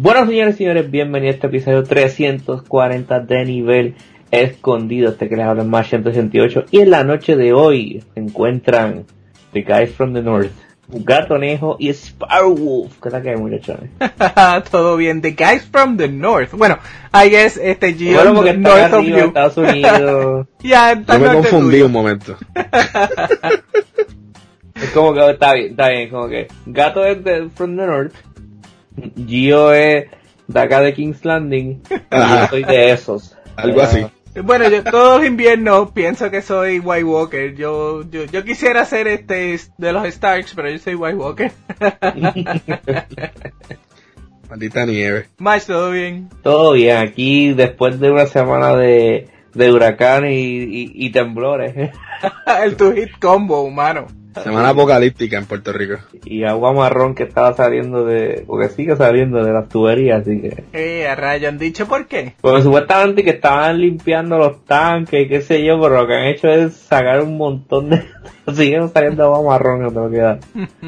Bueno, señores y señores, bienvenidos a este episodio 340 de Nivel Escondido, que les habla en Más 188. Y en la noche de hoy se encuentran The Guys from the North, Gatonejo y Sparrowwolf. ¿Qué tal que hay, muchachones? Todo bien, The Guys from the North. Bueno, I guess Gio, bueno, porque está North of arriba, you. Estados Unidos. Ya, Yo me confundí un momento. Es como que está bien, como que Gato es from the North, Gio es de acá de King's Landing, y yo soy de esos. Algo así. Bueno, yo todos los inviernos pienso que soy White Walker. Yo quisiera ser de los Starks, pero yo soy White Walker. Maldita nieve. Más, ¿todo bien? Todo bien, aquí después de una semana de huracán y temblores. El two hit combo, humano. Semana apocalíptica en Puerto Rico. Y agua marrón que estaba saliendo porque sigue saliendo de las tuberías, así que... A rayo, ¿han dicho por qué? Porque supuestamente que estaban limpiando los tanques y qué sé yo, pero lo que han hecho es sacar un montón de... siguen saliendo agua marrón, no te lo queda.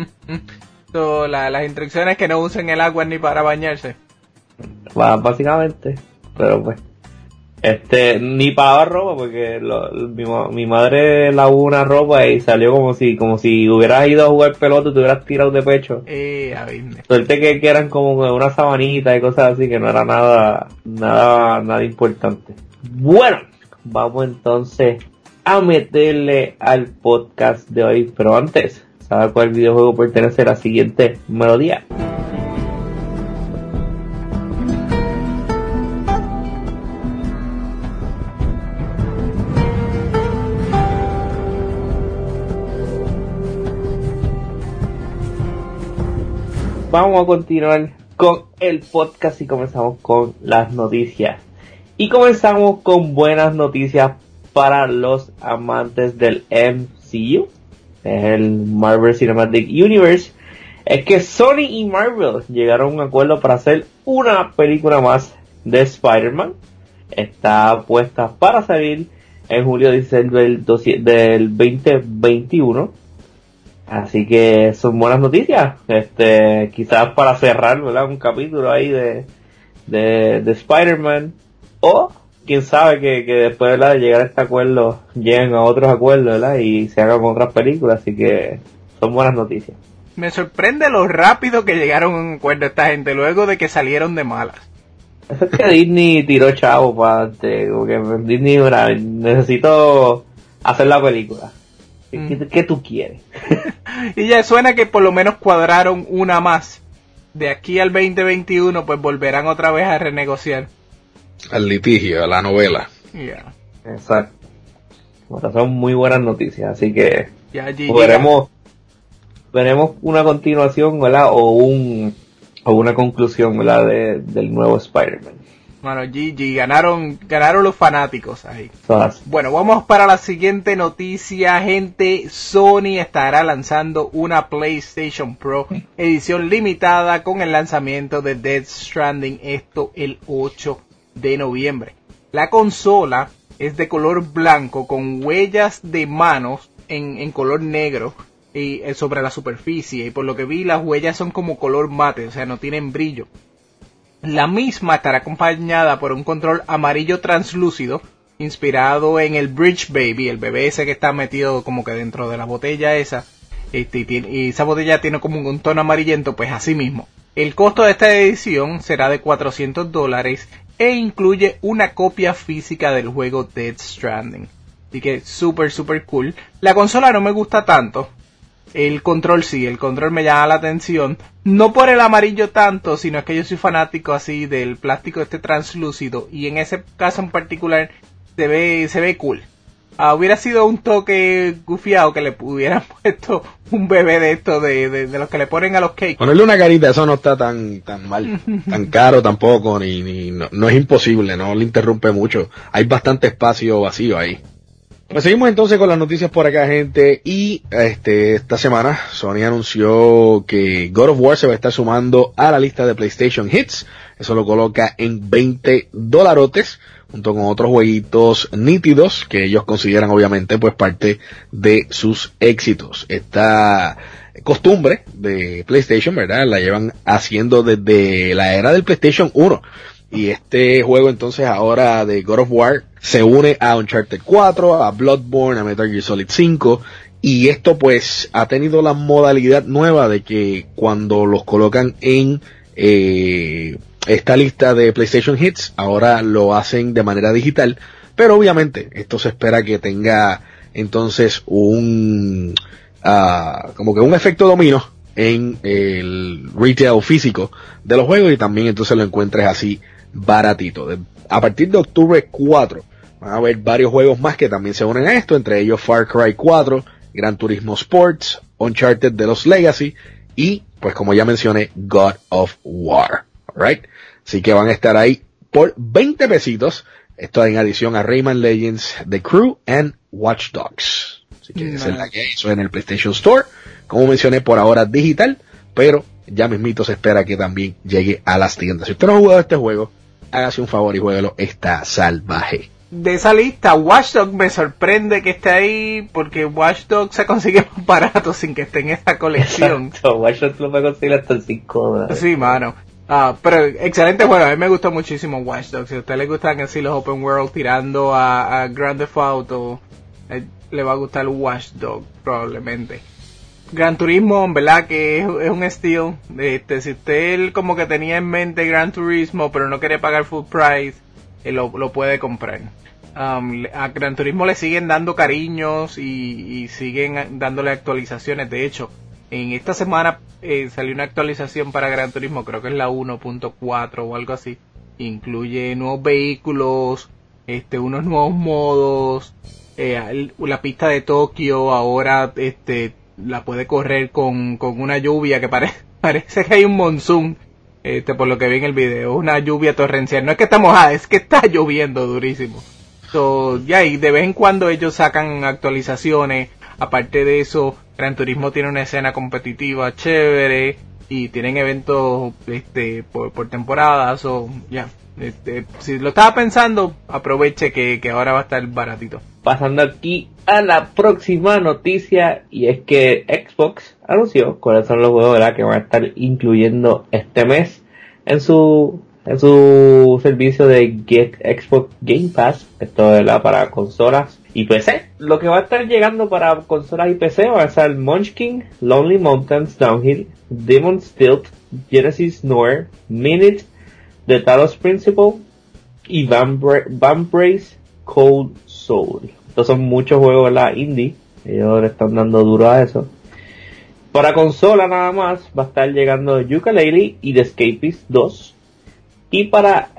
Las instrucciones que no usen el agua ni para bañarse. Básicamente, pero pues... ni para lavar ropa, porque mi madre lavó una ropa y salió como si hubieras ido a jugar pelota y te hubieras tirado de pecho. Suerte que eran como una sabanita y cosas así, que no era nada importante. Bueno, vamos entonces a meterle al podcast de hoy, pero antes, ¿sabe cuál videojuego pertenece a la siguiente melodía? Vamos a continuar con el podcast y comenzamos con las noticias. Y comenzamos con buenas noticias para los amantes del MCU, el Marvel Cinematic Universe. Es que Sony y Marvel llegaron a un acuerdo para hacer una película más de Spider-Man. Está puesta para salir en julio 16 del 2021. Así que son buenas noticias, quizás para cerrar, ¿verdad? Un capítulo ahí de Spider-Man, o quién sabe que después, ¿verdad?, de llegar a este acuerdo lleguen a otros acuerdos, ¿verdad?, y se hagan otras películas, así que son buenas noticias. Me sorprende lo rápido que llegaron a un acuerdo esta gente luego de que salieron de malas. Eso es que Disney tiró chavo porque Disney, ¿verdad?, necesito hacer la película. ¿Qué tú quieres? Y ya suena que por lo menos cuadraron una más. De aquí al 2021 pues volverán otra vez a renegociar. Al litigio, a la novela. Yeah. Exacto. Bueno, son muy buenas noticias, así que ya, veremos una continuación, ¿verdad? O una conclusión, ¿verdad?, del nuevo Spider-Man. Bueno, GG, ganaron los fanáticos ahí. Todas. Bueno, vamos para la siguiente noticia, gente. Sony estará lanzando una PlayStation Pro edición limitada con el lanzamiento de Death Stranding, esto el 8 de noviembre. La consola es de color blanco con huellas de manos en color negro y sobre la superficie, y por lo que vi las huellas son como color mate, o sea, no tienen brillo. La misma estará acompañada por un control amarillo translúcido inspirado en el Bridge Baby, el bebé ese que está metido como que dentro de la botella esa, y esa botella tiene como un tono amarillento, pues así mismo. El costo de esta edición será de $400 e incluye una copia física del juego Death Stranding. Así que súper cool. La consola no me gusta tanto. El control sí, el control me llama la atención, no por el amarillo tanto, sino es que yo soy fanático así del plástico translúcido, y en ese caso en particular se ve cool. Hubiera sido un toque gufiado que le hubieran puesto un bebé de esto de los que le ponen a los cakes. Ponerle una carita, eso no está tan mal, tan caro tampoco, no es imposible, no le interrumpe mucho, hay bastante espacio vacío ahí. Pues seguimos entonces con las noticias por acá, gente, y esta semana Sony anunció que God of War se va a estar sumando a la lista de PlayStation Hits. Eso lo coloca en $20, junto con otros jueguitos nítidos que ellos consideran obviamente pues parte de sus éxitos. Esta costumbre de PlayStation, ¿verdad? La llevan haciendo desde la era del PlayStation 1. Y este juego entonces ahora de God of War se une a Uncharted 4, a Bloodborne, a Metal Gear Solid 5. Y esto pues ha tenido la modalidad nueva de que cuando los colocan en esta lista de PlayStation Hits, ahora lo hacen de manera digital. Pero obviamente esto se espera que tenga entonces como que un efecto dominó en el retail físico de los juegos y también entonces lo encuentres así baratito. A partir de octubre 4 van a haber varios juegos más que también se unen a esto, entre ellos Far Cry 4, Gran Turismo Sports, Uncharted de los Legacy y pues como ya mencioné God of War. Alright, así que van a estar ahí por 20 pesitos. Esto en adición a Rayman Legends, The Crew and Watch Dogs. Así que esa es la que hizo en el PlayStation Store. Como mencioné, por ahora digital, pero ya mismito se espera que también llegue a las tiendas. Si usted no ha jugado este juego, hágase un favor y jueguelo. Está salvaje. De esa lista, Watch Dogs me sorprende que esté ahí, porque Watch Dogs se consigue más barato sin que esté en esta colección. Exacto, Watch Dogs lo puede conseguir hasta en $5. Sí, mano. Pero excelente juego, a mí me gustó muchísimo Watch Dogs. Si a usted le gustan así los open world tirando a Grand Theft Auto, le va a gustar Watch Dogs probablemente. Gran Turismo, en verdad que es un estilo. Si usted como que tenía en mente Gran Turismo pero no quería pagar full price, lo puede comprar. A Gran Turismo le siguen dando cariños y siguen dándole actualizaciones. De hecho, en esta semana salió una actualización para Gran Turismo, creo que es la 1.4 o algo así. Incluye nuevos vehículos, unos nuevos modos, la pista de Tokio ahora la puede correr con una lluvia que parece que hay un monzón, por lo que vi en el video, una lluvia torrencial. No es que está mojada, es que está lloviendo durísimo. Y de vez en cuando ellos sacan actualizaciones. Aparte de eso, Gran Turismo tiene una escena competitiva chévere y tienen eventos por temporadas. Si lo estaba pensando, aproveche que ahora va a estar baratito. Pasando aquí a la próxima noticia, y es que Xbox anunció cuáles son los juegos, ¿verdad?, que van a estar incluyendo este mes en su servicio de Xbox Game Pass. Esto es para consolas y PC. Lo que va a estar llegando para consolas y PC va a ser Munchkin, Lonely Mountains Downhill, Demon's Tilt, Genesis Noir, Minute, The Talos Principle y Vambrace Cold Soul. Estos son muchos juegos, ¿verdad?, indie. Ellos le están dando duro a eso. Para consola nada más va a estar llegando Yooka-Laylee y The Escapist 2. Y para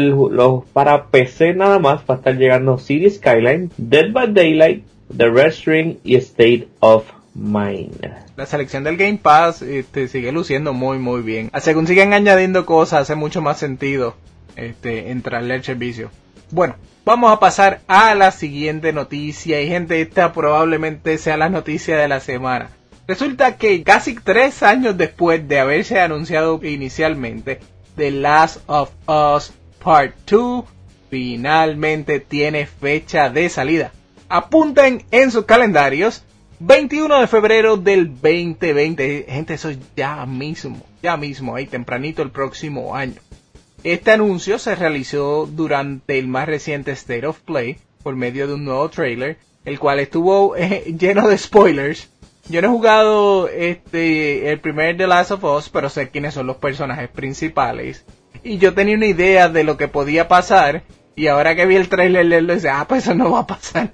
PC nada más va a estar llegando City Skyline, Dead by Daylight, The Red String y State of Mind. La selección del Game Pass sigue luciendo muy muy bien. Según siguen añadiendo cosas, hace mucho más sentido entrarle al servicio. Bueno, vamos a pasar a la siguiente noticia. Y gente, esta probablemente sea la noticia de la semana. Resulta que casi 3 años después de haberse anunciado inicialmente, The Last of Us Part 2 finalmente tiene fecha de salida. Apunten en sus calendarios 21 de febrero del 2020. Gente, eso es ya mismo, ahí tempranito el próximo año. Este anuncio se realizó durante el más reciente State of Play por medio de un nuevo trailer, el cual estuvo lleno de spoilers. Yo no he jugado el primer The Last of Us, pero sé quiénes son los personajes principales. Y yo tenía una idea de lo que podía pasar, y ahora que vi el trailer le decía, pues eso no va a pasar.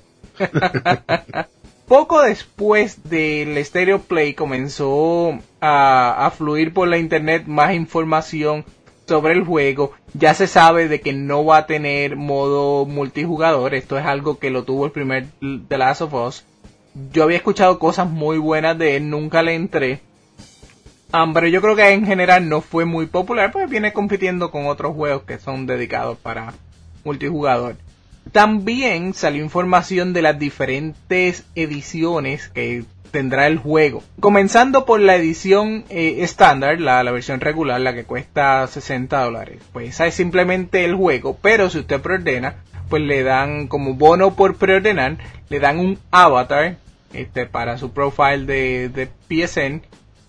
Poco después del State of Play comenzó a fluir por la internet más información sobre el juego. Ya se sabe de que no va a tener modo multijugador. Esto es algo que lo tuvo el primer The Last of Us. Yo había escuchado cosas muy buenas de él, nunca le entré. Pero yo creo que en general no fue muy popular, porque viene compitiendo con otros juegos que son dedicados para multijugador. También salió información de las diferentes ediciones que tendrá el juego. Comenzando por la edición estándar, la versión regular, la que cuesta $60. Pues esa es simplemente el juego, pero si usted preordena, pues le dan como bono por preordenar, le dan un avatar para su profile de PSN,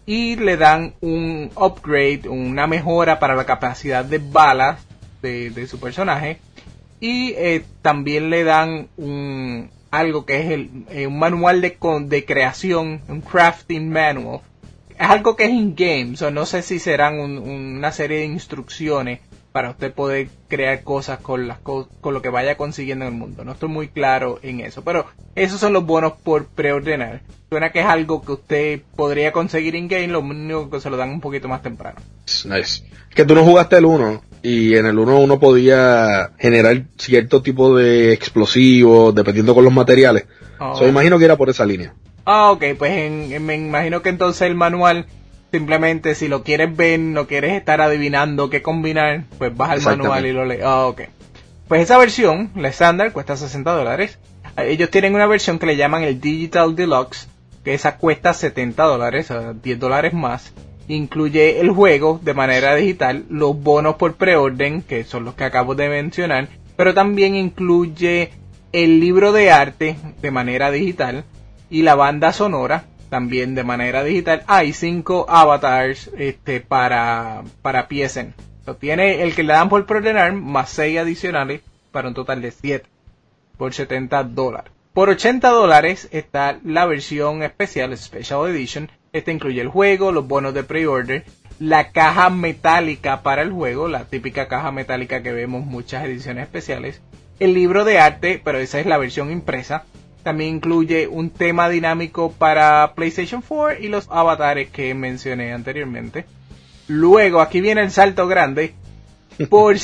y le dan un upgrade, una mejora para la capacidad de balas de su personaje, y también le dan algo que es un manual de creación, un crafting manual. Es algo que es in-game, no sé si serán una serie de instrucciones para usted poder crear cosas con lo que vaya consiguiendo en el mundo. No estoy muy claro en eso, pero esos son los bonos por preordenar. Suena que es algo que usted podría conseguir in-game, lo único que se lo dan un poquito más temprano. Nice. Es que tú no jugaste el 1, y en el 1 uno podía generar cierto tipo de explosivos, dependiendo con los materiales. So, imagino que era por esa línea. Ok, pues me imagino que entonces el manual, simplemente si lo quieres ver, no quieres estar adivinando qué combinar, pues vas al manual y lo lees. Ok. Pues esa versión, la estándar, cuesta $60. Ellos tienen una versión que le llaman el Digital Deluxe, que esa cuesta $70, $10 más. Incluye el juego de manera digital, los bonos por preorden, que son los que acabo de mencionar, pero también incluye el libro de arte de manera digital y la banda sonora también de manera digital. Hay 5 avatars para PSN. Tiene el que le dan por preordenar más 6 adicionales para un total de 7 por $70. Por $80 está la versión especial, Special Edition. Esta incluye el juego, los bonos de pre-order, la caja metálica para el juego, la típica caja metálica que vemos en muchas ediciones especiales, el libro de arte, pero esa es la versión impresa. También incluye un tema dinámico para PlayStation 4 y los avatares que mencioné anteriormente. Luego, aquí viene el salto grande. Por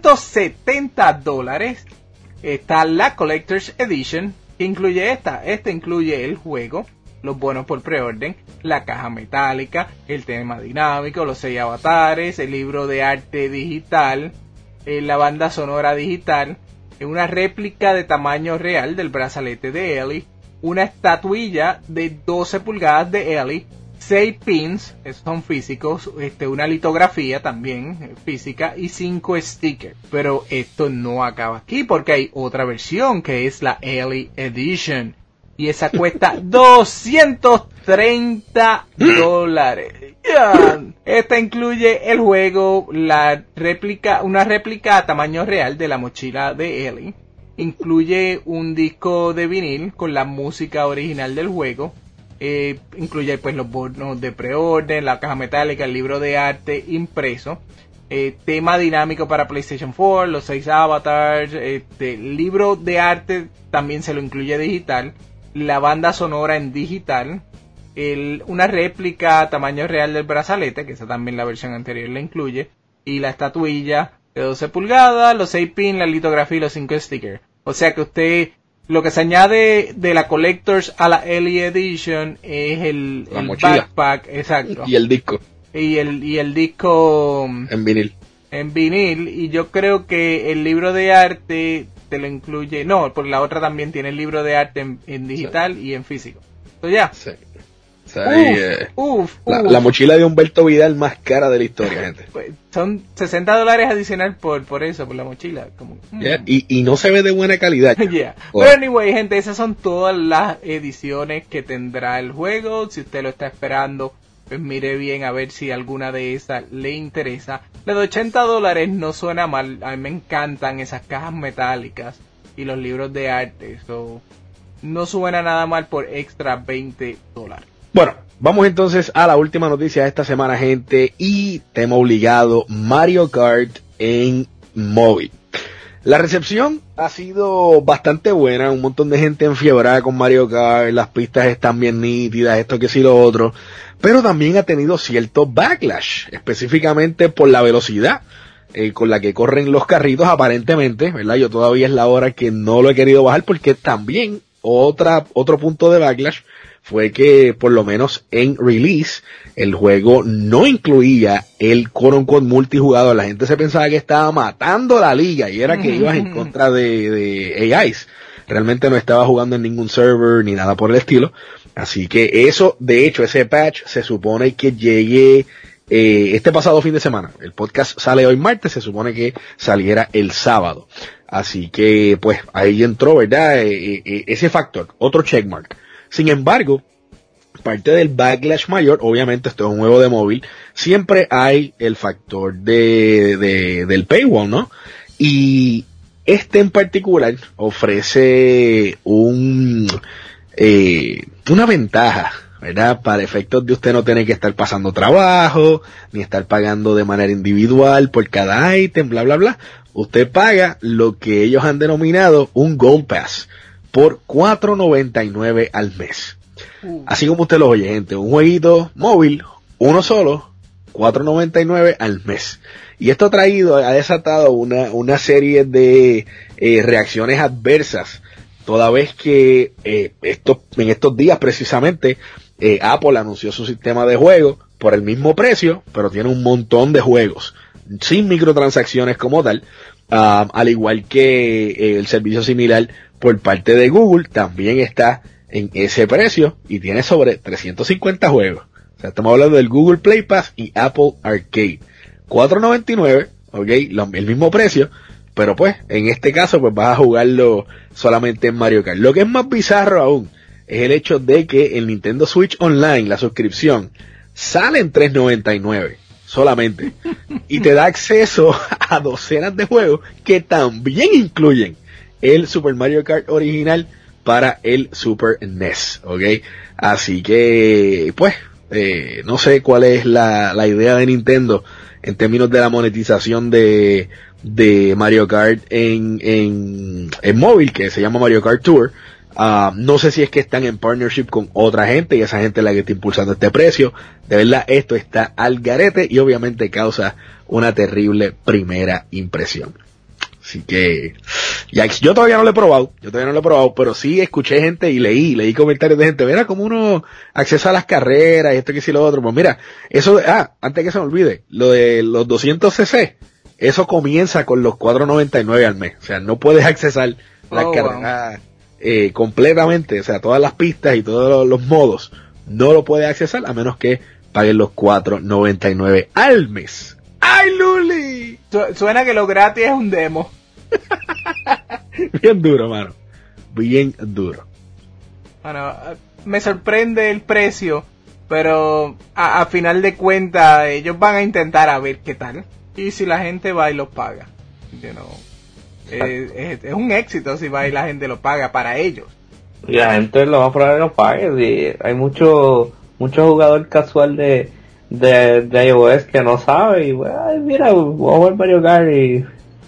$170 está la Collector's Edition, que incluye esta incluye el juego, los bonos por preorden, la caja metálica, el tema dinámico, los 6 avatares, el libro de arte digital, la banda sonora digital, una réplica de tamaño real del brazalete de Ellie, una estatuilla de 12 pulgadas de Ellie, 6 pins, esos son físicos, una litografía también física y 5 stickers. Pero esto no acaba aquí porque hay otra versión que es la Ellie Edition y esa cuesta $230. Esta incluye el juego, una réplica a tamaño real de la mochila de Ellie. Incluye un disco de vinil con la música original del juego. Incluye pues los bonos de preorden, la caja metálica, el libro de arte impreso. Tema dinámico para PlayStation 4, los 6 avatars. El libro de arte también se lo incluye digital. La banda sonora en digital. Una réplica a tamaño real del brazalete, que esa también la versión anterior la incluye, y la estatuilla de 12 pulgadas, los 6 pins, la litografía y los 5 stickers. O sea que lo que se añade de la Collector's a la Ellie Edition es el backpack, exacto. Y el disco. Y el disco en vinil. En vinil, y yo creo que el libro de arte te lo incluye, no, porque la otra también tiene el libro de arte en digital, sí, y en físico. Entonces ya. Sí. La mochila de Humberto Vidal más cara de la historia, gente. Pues son $60 adicional por eso, por la mochila. Yeah, y no se ve de buena calidad. Yeah. Pero anyway, gente, esas son todas las ediciones que tendrá el juego. Si usted lo está esperando, pues mire bien a ver si alguna de esas le interesa. La de $80 no suena mal. A mí me encantan esas cajas metálicas y los libros de arte. No suena nada mal por extra $20. Bueno, vamos entonces a la última noticia de esta semana, gente, y tema obligado, Mario Kart en móvil. La recepción ha sido bastante buena, un montón de gente enfiebrada con Mario Kart, las pistas están bien nítidas, esto que sí lo otro, pero también ha tenido cierto backlash, específicamente por la velocidad con la que corren los carritos aparentemente, ¿verdad? Yo todavía es la hora que no lo he querido bajar porque también otro punto de backlash fue que por lo menos en release el juego no incluía el quote-unquote multijugador. La gente se pensaba que estaba matando la liga y era que ibas en contra de AIs. Realmente no estaba jugando en ningún server ni nada por el estilo. Así que eso, de hecho, ese patch se supone que llegue este pasado fin de semana. El podcast sale hoy martes, se supone que saliera el sábado. Así que pues ahí entró, ¿verdad? Ese factor, otro checkmark. Sin embargo, parte del backlash mayor, obviamente esto es un juego de móvil, siempre hay el factor del paywall, ¿no? Y este en particular ofrece una ventaja, ¿verdad? Para efectos de usted no tener que estar pasando trabajo, ni estar pagando de manera individual por cada ítem, bla, bla, bla. Usted paga lo que ellos han denominado un Gold Pass por $4.99 al mes. Así como usted lo oye, gente, un jueguito móvil, uno solo, $4.99 al mes. Y esto ha desatado una serie de reacciones adversas, toda vez que en estos días precisamente Apple anunció su sistema de juego por el mismo precio, pero tiene un montón de juegos sin microtransacciones como tal, al igual que el servicio similar por parte de Google también está en ese precio y tiene sobre 350 juegos. O sea, estamos hablando del Google Play Pass y Apple Arcade. $4.99, ok, el mismo precio, pero pues en este caso pues vas a jugarlo solamente en Mario Kart. Lo que es más bizarro aún es el hecho de que el Nintendo Switch Online, la suscripción, sale en $3.99 solamente y te da acceso a docenas de juegos que también incluyen el Super Mario Kart original para el Super NES, ¿ok? Así que, pues, no sé cuál es la idea de Nintendo en términos de la monetización de Mario Kart en móvil, que se llama Mario Kart Tour. No sé si es que están en partnership con otra gente y esa gente es la que está impulsando este precio. De verdad, esto está al garete y obviamente causa una terrible primera impresión. Así que, ya, yo todavía no lo he probado, pero sí escuché gente y leí comentarios de gente, mira cómo uno accesa a las carreras y esto que sí lo otro. Pues mira, eso, antes que se me olvide, lo de los 200cc, eso comienza con los $4.99 al mes. O sea, no puedes accesar las carreras completamente, o sea, todas las pistas y todos los modos, no lo puedes accesar a menos que paguen los $4.99 al mes. ¡Ay, Luli! Suena que lo gratis es un demo. Bien duro, mano. Bien duro. Bueno, me sorprende el precio, pero a final de cuentas ellos van a intentar a ver qué tal. Y si la gente va y lo paga. Es un éxito si va y la gente lo paga para ellos. Y la gente lo va a probar y lo pague. Sí. Hay mucho jugador casual de iOS que no sabe y ay, mira, voy a jugar Mario Kart y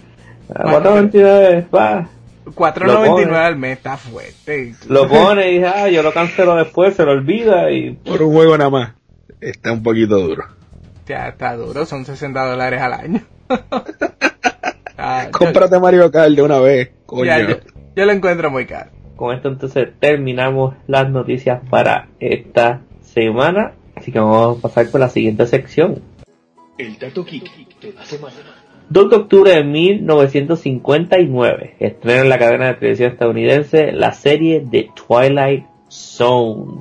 $4.99 va. $4.99 al mes está fuerte. Lo pone y yo lo cancelo después, se lo olvida y por un juego nada más. Está un poquito duro. Ya está duro, son $60 al año. Cómprate Mario Kart de una vez, coño. Yo lo encuentro muy caro. Con esto entonces terminamos las noticias para esta semana. Así que vamos a pasar con la siguiente sección. El dato geek de la semana. 2 de octubre de 1959 estrena en la cadena de televisión estadounidense la serie The Twilight Zone.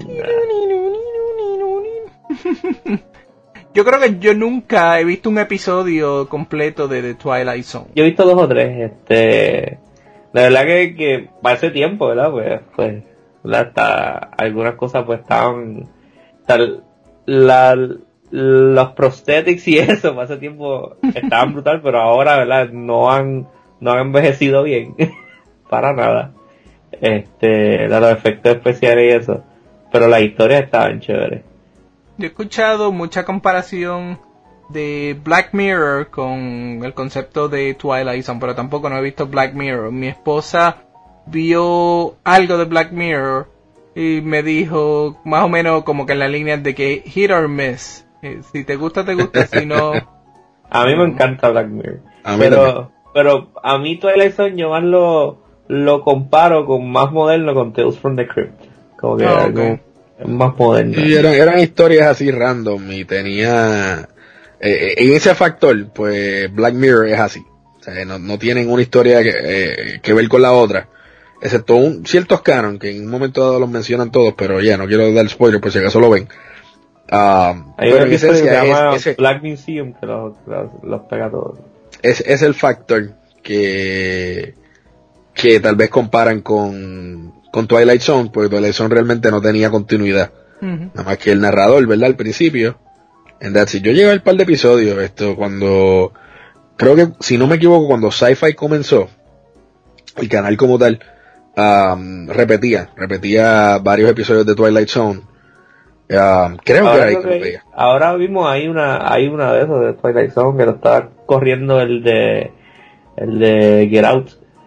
Yo creo que yo nunca he visto un episodio completo de The Twilight Zone. Yo he visto 2 o 3. La verdad que para ese tiempo, ¿verdad? Pues hasta algunas cosas pues estaban los prosthetics y eso para ese tiempo estaban brutal, pero ahora, ¿verdad? No han envejecido bien para nada. Los efectos especiales y eso, pero las historias estaban chéveres. Yo he escuchado mucha comparación de Black Mirror con el concepto de Twilight Zone, pero tampoco no he visto Black Mirror. Mi esposa vio algo de Black Mirror y me dijo más o menos como que en la línea de que hit or miss. Si te gusta, si no... A mí me encanta Black Mirror. Pero a mí Twilight Zone yo más lo comparo con más moderno con Tales from the Crypt. Como que algo más moderno. Y eran historias así random y tenía... en ese factor, pues Black Mirror es así. O sea, no tienen una historia que ver con la otra. Excepto ciertos canon, que en un momento dado los mencionan todos, pero ya no quiero dar spoiler por si acaso lo ven. Hay una episodio que se llama Black Museum que los pega todos. Es el factor que tal vez comparan con Twilight Zone, porque Twilight Zone realmente no tenía continuidad Nada más que el narrador, ¿verdad? Al principio. En that's it. Yo llegué al par de episodios, cuando, creo que, si no me equivoco, cuando Sci-Fi comenzó, el canal como tal, repetía varios episodios de Twilight Zone. Creo que era ahí que lo veía. Ahora mismo hay una de esos de Twilight Zone que lo está corriendo el de Get Out.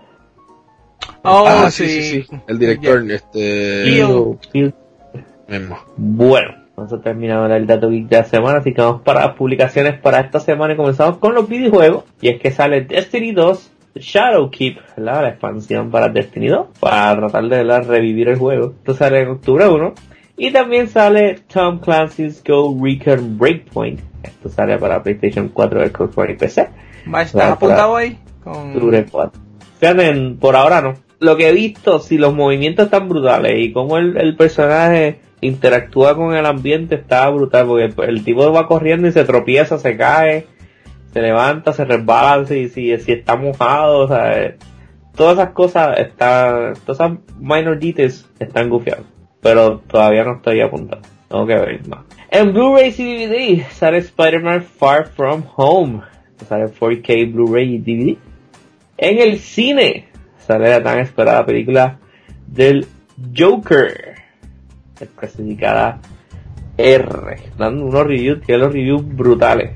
Oh, sí. El director, Phil. Mismo. Bueno, vamos a terminar ahora el Dato Geek de la semana, así que vamos para las publicaciones para esta semana y comenzamos con los videojuegos. Y es que sale Destiny 2 Shadowkeep, ¿verdad? La expansión para Destiny 2, para tratar de, ¿verdad?, revivir el juego. Esto sale en octubre 1. Y también sale Tom Clancy's Ghost Recon Breakpoint. Esto sale para PlayStation 4, Xbox One y PC. ¿Estás apuntado ahí? Octubre 4. Fíjate, por ahora no. Lo que he visto, si los movimientos están brutales y cómo el personaje interactúa con el ambiente, está brutal, porque el tipo va corriendo y se tropieza, se cae, se levanta, se resbala, si está mojado, o sea, todas esas cosas todas esas minor details están gufiados, pero todavía no estoy apuntado, tengo que ver más. En Blu-ray y DVD sale Spider-Man Far From Home, sale 4K Blu-ray y DVD. En el cine sale la tan esperada película del Joker, clasificada R, dando unos reviews, tiene los reviews brutales.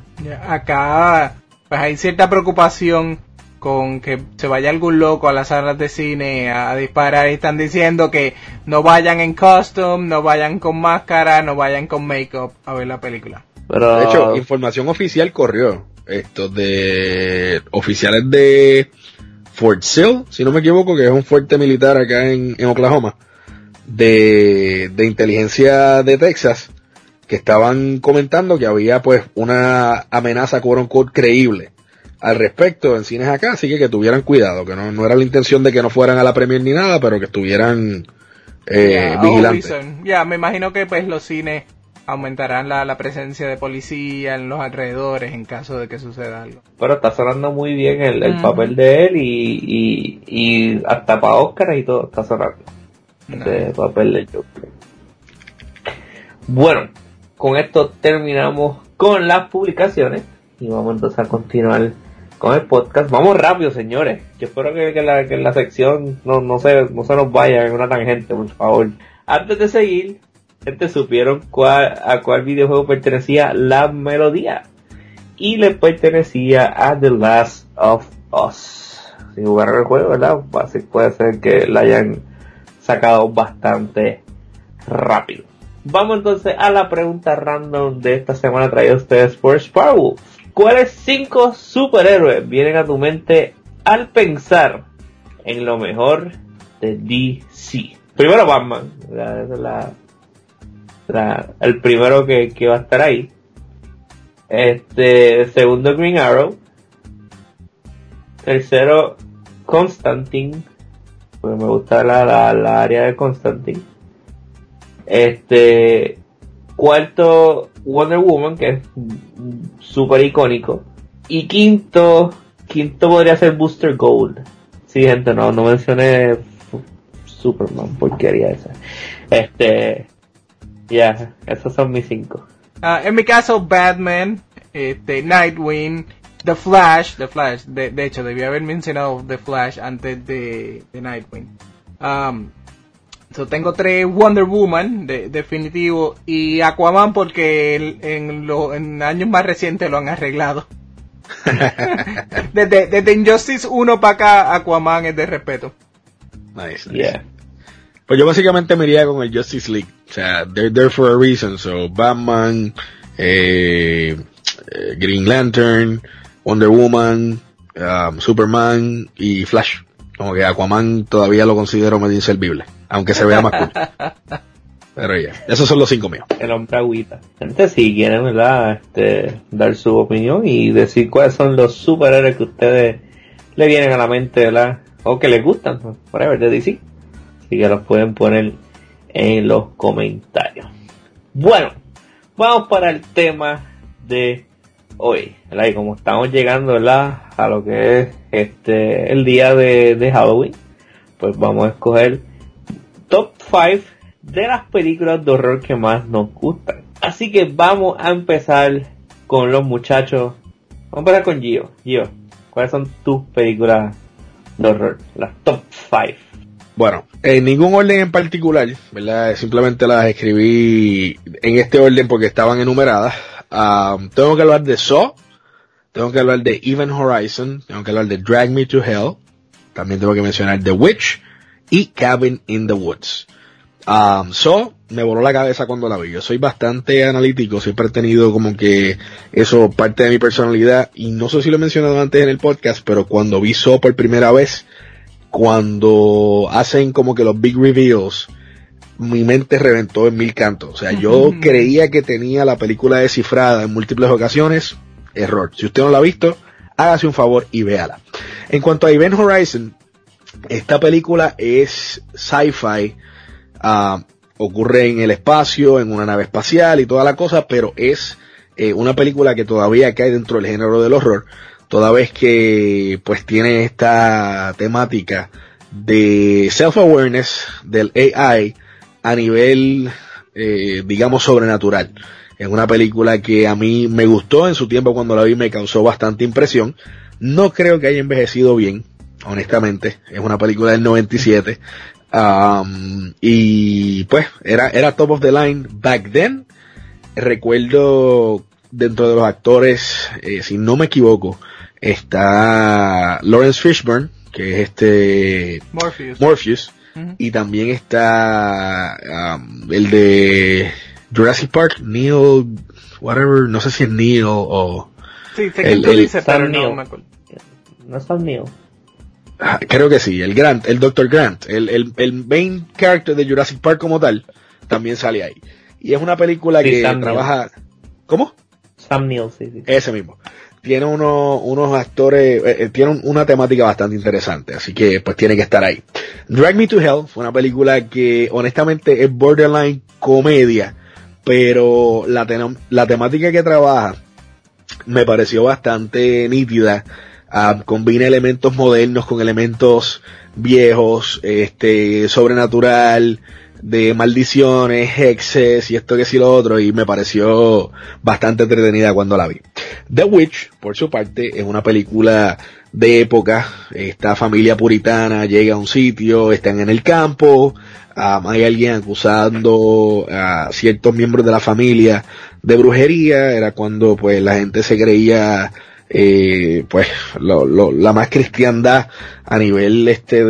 Acá pues hay cierta preocupación con que se vaya algún loco a las salas de cine a disparar, y están diciendo que no vayan en costume, no vayan con máscara, no vayan con make-up a ver la película. Pero de hecho, información oficial corrió, de oficiales de Fort Sill, si no me equivoco, que es un fuerte militar acá en Oklahoma, de inteligencia de Texas, que estaban comentando que había pues una amenaza quote unquote creíble al respecto en cines acá, así que tuvieran cuidado, que no era la intención de que no fueran a la premier ni nada, pero que estuvieran vigilantes. Me imagino que pues los cines aumentarán la presencia de policía en los alrededores en caso de que suceda algo. Pero está sonando muy bien el papel de él y hasta para Oscar y todo está sonando. Este papel de Joker. Bueno, con esto terminamos con las publicaciones y vamos entonces a continuar con el podcast. Vamos rápido, señores. Yo espero que la sección no se nos vaya en una tangente, por favor. Antes de seguir, gente, supieron a cuál videojuego pertenecía la melodía, y le pertenecía a The Last of Us. Si jugaron el juego, ¿verdad? Así puede ser que la hayan sacado bastante rápido. Vamos entonces a la pregunta random de esta semana, traída a ustedes por Sparwolf. ¿Cuáles 5 superhéroes vienen a tu mente al pensar en lo mejor de DC? Primero Batman, ¿verdad? Esa es el primero que va a estar ahí. Segundo Green Arrow. Tercero Constantine, porque me gusta la área de Constantine. Cuarto Wonder Woman, que es súper icónico. Y quinto podría ser Booster Gold. Sí, gente, no mencioné Superman, porquería esa. Esos son mis 5. En mi caso, Batman, Nightwing, The Flash, de hecho debí haber mencionado The Flash antes de Nightwing. Tengo 3 Wonder Woman, definitivo, y Aquaman porque en años más recientes lo han arreglado. desde Injustice 1 para acá, Aquaman es de respeto. Nice. Yeah. Pues yo básicamente me iría con el Justice League. O sea, they're there for a reason. So, Batman, Green Lantern, Wonder Woman, Superman y Flash. Como que Aquaman todavía lo considero medio inservible, aunque se vea más cool. Pero ya, esos son los 5 míos. El hombre agüita. Gente, si quieren, ¿verdad? Dar su opinión y decir cuáles son los superhéroes que ustedes le vienen a la mente, ¿verdad? O que les gustan, whatever, de DC. Así que los pueden poner en los comentarios. Bueno, vamos para el tema de hoy, ¿verdad? Y como estamos llegando, ¿verdad?, a lo que es el día de Halloween, pues vamos a escoger top 5 de las películas de horror que más nos gustan. Así que vamos a empezar con los muchachos. Vamos a empezar con Gio. Gio, ¿cuáles son tus películas de horror? Las top 5. Bueno, en ningún orden en particular, ¿verdad? Simplemente las escribí en este orden porque estaban enumeradas. Tengo que hablar de Saw, tengo que hablar de Event Horizon, tengo que hablar de Drag Me to Hell, también tengo que mencionar The Witch y Cabin in the Woods. Saw me voló la cabeza cuando la vi. Yo soy bastante analítico, siempre he tenido como que eso parte de mi personalidad, y no sé si lo he mencionado antes en el podcast, pero cuando vi Saw por primera vez, cuando hacen como que los big reveals, mi mente reventó en mil cantos. O sea, yo creía que tenía la película descifrada en múltiples ocasiones. Error. Si usted no la ha visto, hágase un favor y véala. En cuanto a Event Horizon, esta película es sci-fi, ocurre en el espacio, en una nave espacial y toda la cosa, pero es una película que todavía cae dentro del género del horror, toda vez que pues tiene esta temática de self-awareness del AI a nivel, digamos, sobrenatural. Es una película que a mí me gustó en su tiempo cuando la vi, me causó bastante impresión. No creo que haya envejecido bien, honestamente. Es una película del 97. Y pues era top of the line back then. Recuerdo dentro de los actores, si no me equivoco, está Lawrence Fishburne, que es Morpheus. Uh-huh. Y también está el de Jurassic Park, Neil, whatever, no sé si es Neil o... Sí, sé que tú dices, pero no me acuerdo. No es Sam Neill. Creo que sí, el Dr. Grant, el main character de Jurassic Park como tal, también sale ahí. Y es una película que Sam trabaja... Neill. ¿Cómo? Sam Neill, sí. Ese mismo. Tiene unos actores, tiene una temática bastante interesante, así que pues tiene que estar ahí. Drag Me to Hell fue una película que honestamente es borderline comedia, pero la temática que trabaja me pareció bastante nítida. Combina elementos modernos con elementos viejos, sobrenatural, de maldiciones, hexes y esto que sí lo otro, y me pareció bastante entretenida cuando la vi. The Witch, por su parte, es una película de época. Esta familia puritana llega a un sitio, están en el campo, hay alguien acusando a ciertos miembros de la familia de brujería. Era cuando pues la gente se creía pues la más cristiandad a nivel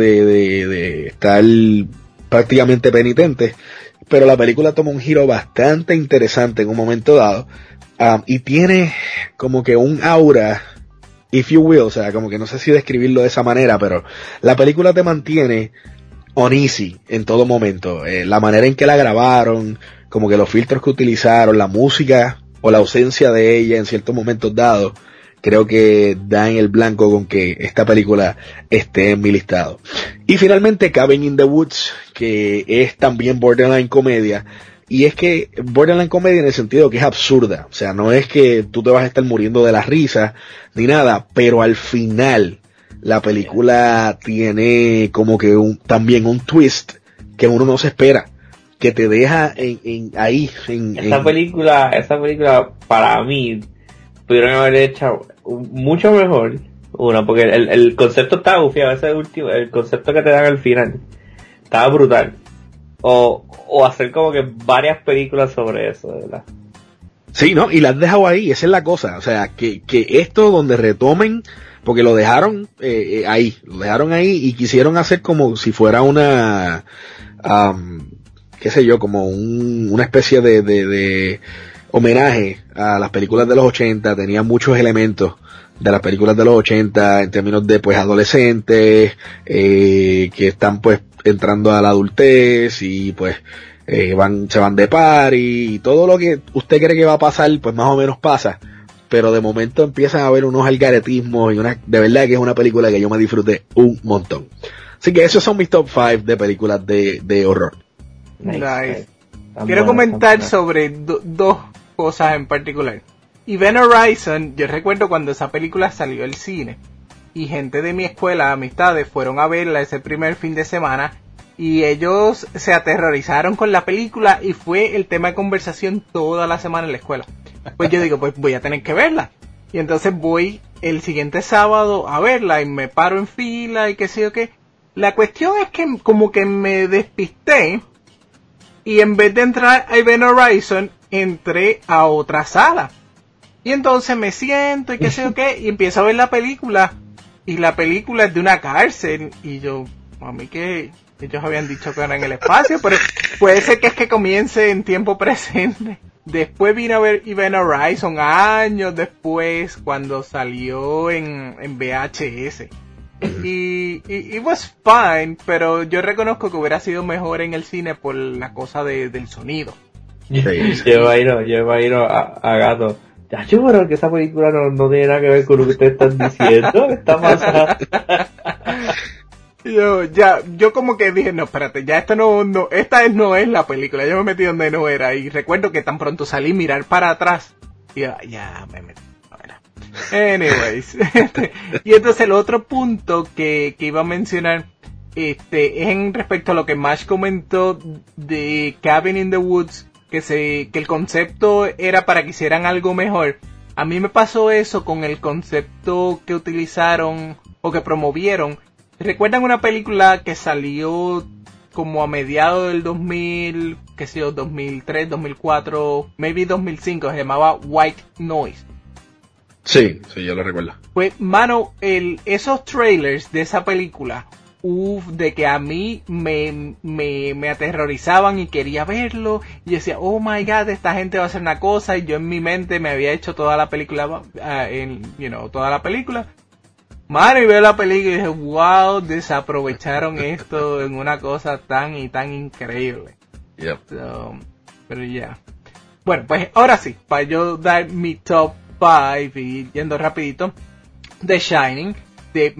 de estar prácticamente penitente, pero la película toma un giro bastante interesante en un momento dado, y tiene como que un aura, if you will, o sea, como que no sé si describirlo de esa manera, pero la película te mantiene uneasy en todo momento. La manera en que la grabaron, como que los filtros que utilizaron, la música o la ausencia de ella en ciertos momentos dados, creo que da en el blanco con que esta película esté en mi listado. Y finalmente Cabin in the Woods, que es también borderline comedia. Y es que borderline comedia en el sentido que es absurda. O sea, no es que tú te vas a estar muriendo de la risa ni nada, pero al final la película tiene como que también un twist que uno no se espera, que te deja ahí. Esa película para mí pudieron haber hecho mucho mejor una, porque el concepto estaba bufiado, ese último, el concepto que te dan al final estaba brutal, o hacer como que varias películas sobre eso, de verdad. Sí, ¿no? Y la has dejado ahí, esa es la cosa, o sea, que esto donde retomen, porque lo dejaron ahí y quisieron hacer como si fuera una qué sé yo, como una especie de homenaje a las películas de los 80, tenía muchos elementos de las películas de los 80 en términos de pues adolescentes que están pues entrando a la adultez y pues se van de party y todo lo que usted cree que va a pasar pues más o menos pasa, pero de momento empiezan a haber unos algaretismos y de verdad que es una película que yo me disfruté un montón. Así que esos son mis top 5 de películas de horror. Nice. Quiero comentar sobre dos cosas en particular. Event Horizon, yo recuerdo cuando esa película salió al cine y gente de mi escuela, amistades, fueron a verla ese primer fin de semana y ellos se aterrorizaron con la película y fue el tema de conversación toda la semana en la escuela. Pues yo digo, pues voy a tener que verla. Y entonces voy el siguiente sábado a verla y me paro en fila y qué sé yo qué. La cuestión es que como que me despisté y en vez de entrar a Event Horizon, entré a otra sala. Y entonces me siento y qué sé yo qué y empiezo a ver la película. Y la película es de una cárcel. Y yo, a mí que ellos habían dicho que era en el espacio, pero puede ser que es que comience en tiempo presente. Después vine a ver Event Horizon años después, cuando salió en VHS. Y it was fine, pero yo reconozco que hubiera sido mejor en el cine por la cosa del sonido. Yo imagino a Gato. Ya, yo creo que esa película no tiene nada que ver con lo que ustedes están diciendo. Está pasando. Yo como que dije, no, espérate, ya esta no es la película, yo me metí donde no era, y recuerdo que tan pronto salí mirar para atrás, y ya me metí, no era. Anyways, y entonces el otro punto que iba a mencionar, es en respecto a lo que Mash comentó de Cabin in the Woods, que el concepto era para que hicieran algo mejor. A mí me pasó eso con el concepto que utilizaron, o que promovieron. ¿Recuerdan una película que salió como a mediados del 2000, qué sé yo, 2003, 2004, maybe 2005, se llamaba White Noise? Sí, yo lo recuerdo. Pues, mano, esos trailers de esa película, de que a mí me aterrorizaban y quería verlo, y decía, oh my god, esta gente va a hacer una cosa, y yo en mi mente me había hecho toda la película, toda la película. Mano, y veo la película y dije, wow, desaprovecharon esto en una cosa tan y tan increíble. Yep. Pero ya. Bueno, pues ahora sí, para yo dar mi top 5 y yendo rapidito. The Shining, de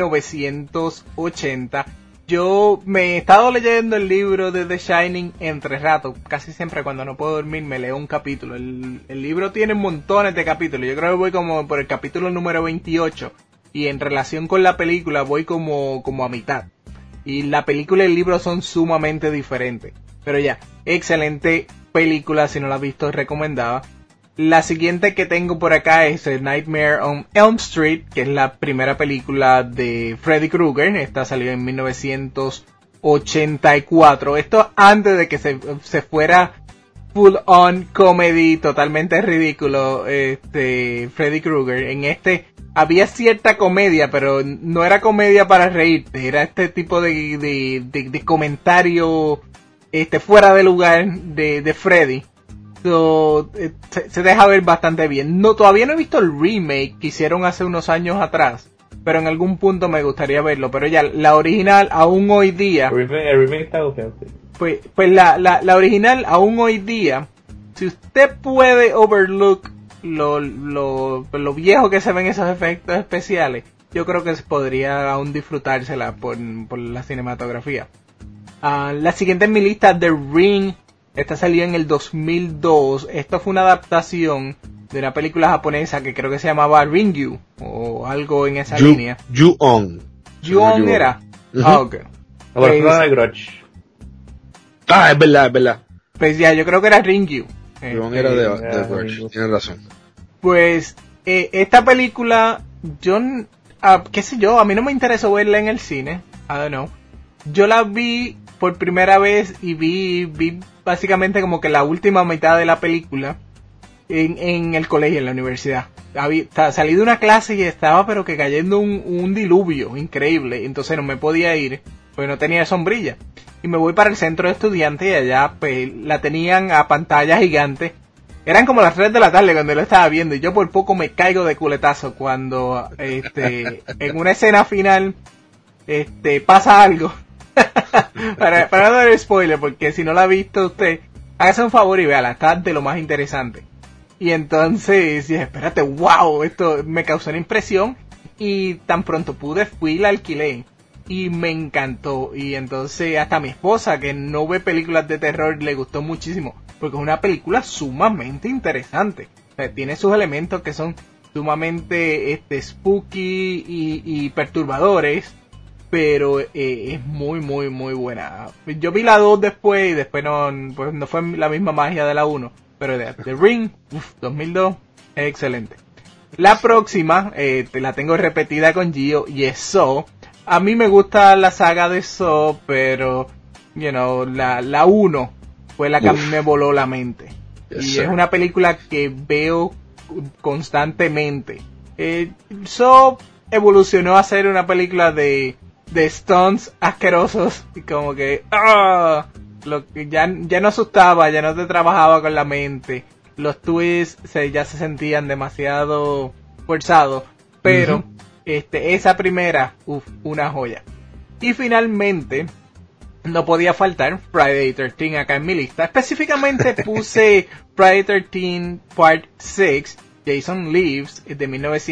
1980. Yo me he estado leyendo el libro de The Shining entre rato. Casi siempre cuando no puedo dormir me leo un capítulo. El libro tiene montones de capítulos. Yo creo que voy como por el capítulo número 28. Y en relación con la película voy como a mitad. Y la película y el libro son sumamente diferentes. Pero ya, excelente película, si no la has visto, recomendada. La siguiente que tengo por acá es Nightmare on Elm Street, que es la primera película de Freddy Krueger. Esta salió en 1984. Esto antes de que se fuera full on comedy, totalmente ridículo, Freddy Krueger. En había cierta comedia, pero no era comedia para reírte, era este tipo de comentario fuera de lugar de Freddy. Se deja ver bastante bien. Todavía no he visto el remake que hicieron hace unos años atrás, pero en algún punto me gustaría verlo. Pero ya, la original aún hoy día... El remake está ok. Pues la original aún hoy día, si usted puede overlook lo viejo que se ven esos efectos especiales, yo creo que podría aún disfrutársela por la cinematografía. La siguiente en mi lista, The Ring. Esta salió en el 2002. Esto fue una adaptación de una película japonesa que creo que se llamaba Ringu o algo en esa línea. Ju-on era. Uh-huh. Ok. Pues, de Grudge. Es verdad. Pues ya, yo creo que era Ringu. Ju-on era de Grudge, tienes razón. Pues esta película, qué sé yo, a mí no me interesó verla en el cine. I don't know. Yo la vi por primera vez y vi básicamente como que la última mitad de la película en el colegio, en la universidad. Salí de una clase y estaba pero que cayendo un diluvio increíble. Entonces no me podía ir, porque no tenía sombrilla. Y me voy para el centro de estudiantes y allá pues la tenían a pantalla gigante. Eran como las 3 de la tarde cuando lo estaba viendo y yo por poco me caigo de culetazo cuando en una escena final pasa algo. para no dar spoiler, porque si no la ha visto usted, hágase un favor y véala, está de lo más interesante. Y entonces dije, espérate, wow, esto me causó una impresión y tan pronto pude fui y la alquilé y me encantó. Y entonces hasta mi esposa, que no ve películas de terror, le gustó muchísimo, porque es una película sumamente interesante. O sea, tiene sus elementos que son sumamente spooky y perturbadores. pero es muy muy muy buena. Yo vi la 2 después y después pues no fue la misma magia de la 1, pero The Ring, 2002, es excelente. La próxima, la tengo repetida con Gio, y es Saw. A mí me gusta la saga de Saw, pero, la 1 fue la que a mí me voló la mente. Y es una película que veo constantemente. Saw evolucionó a ser una película de stunts asquerosos, y como que, lo que ya no asustaba, ya no te trabajaba con la mente. Los twists ya se sentían demasiado forzados, pero esa primera, una joya. Y finalmente, no podía faltar Friday 13 acá en mi lista. Específicamente puse Friday 13 Part 6, Jason Lives, de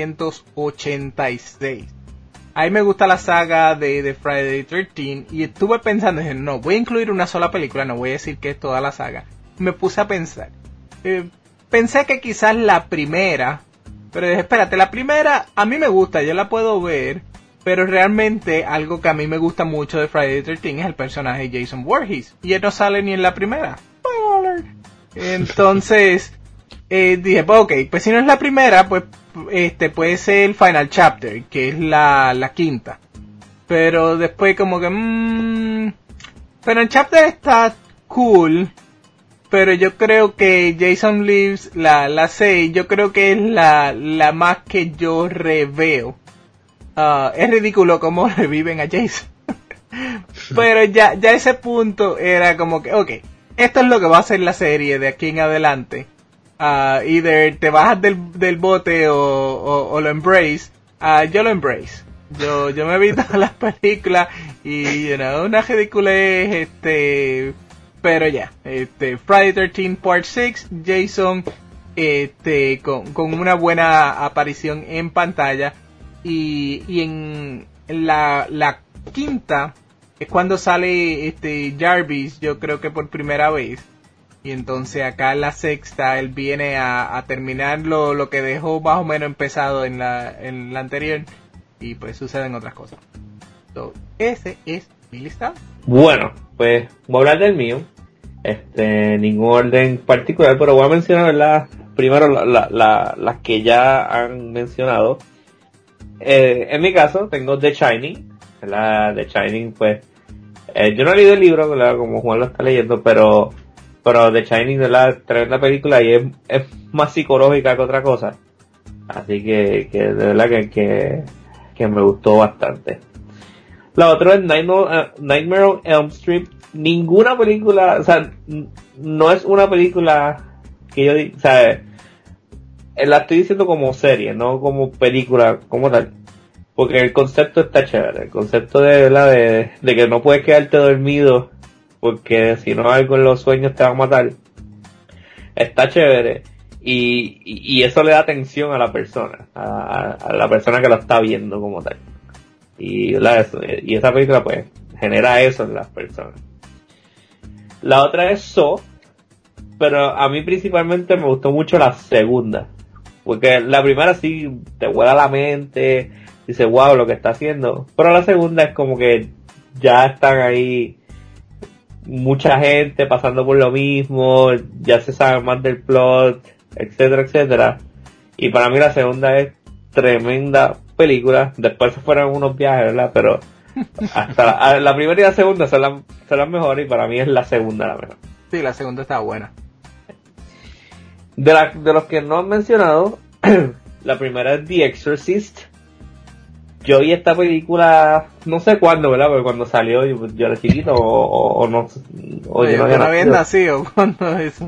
1986. A mí me gusta la saga de Friday 13 y estuve pensando, dije, no, voy a incluir una sola película, no voy a decir que es toda la saga. Me puse a pensar. Pensé que quizás la primera, pero dije, espérate, la primera a mí me gusta, yo la puedo ver, pero realmente algo que a mí me gusta mucho de Friday the 13 es el personaje de Jason Voorhees, y él no sale ni en la primera. Entonces, dije, pues ok, pues si no es la primera, pues puede ser el Final Chapter, que es la quinta. Pero después como que, Final Chapter está cool, pero yo creo que Jason Lives, la 6, yo creo que es la más que yo reveo. Es ridículo cómo reviven a Jason. Pero ya ese punto era como que, ok, esto es lo que va a ser la serie de aquí en adelante. Either te bajas del bote o lo embrace. Yo lo embrace. Yo me vi todas las películas y, una ridiculez, pero ya, Friday 13 Part 6, Jason, con una buena aparición en pantalla, y en la quinta es cuando sale Jarvis, yo creo que por primera vez, y entonces acá en la sexta él viene a terminar lo que dejó más o menos empezado en la anterior, y pues suceden otras cosas. So, ese es mi lista. Bueno, pues voy a hablar del mío. Ningún orden particular, pero voy a mencionar, ¿verdad? Primero las que ya han mencionado. En mi caso tengo The Shining, ¿verdad? The Shining, pues yo no he leído el libro, ¿verdad? Como Juan lo está leyendo, pero The Shining, ¿verdad? Tremenda película, y es más psicológica que otra cosa, así que de verdad que me gustó bastante. La otra es Nightmare on Elm Street. Ninguna película, o sea, no es una película que yo, o sea, la estoy diciendo como serie, no como película como tal, porque el concepto está chévere, el concepto de que no puedes quedarte dormido porque si no algo en los sueños te va a matar, está chévere, y eso le da atención a la persona, a la persona que lo está viendo como tal, y esa película pues genera eso en las personas. La otra es Saw, pero a mí principalmente me gustó mucho la segunda, porque la primera sí te vuela la mente, dices wow lo que está haciendo, pero la segunda es como que ya están ahí mucha gente pasando por lo mismo, ya se sabe más del plot, etcétera, etcétera, y para mí la segunda es tremenda película. Después se fueron unos viajes, ¿verdad? Pero hasta la primera y la segunda son las mejores, y para mí es la segunda la mejor. Sí, la segunda está buena. De los que no han mencionado, la primera es The Exorcist. Yo vi esta película, no sé cuándo, ¿verdad? Porque cuando salió yo era chiquito, o no, o yo no había nacido cuando eso.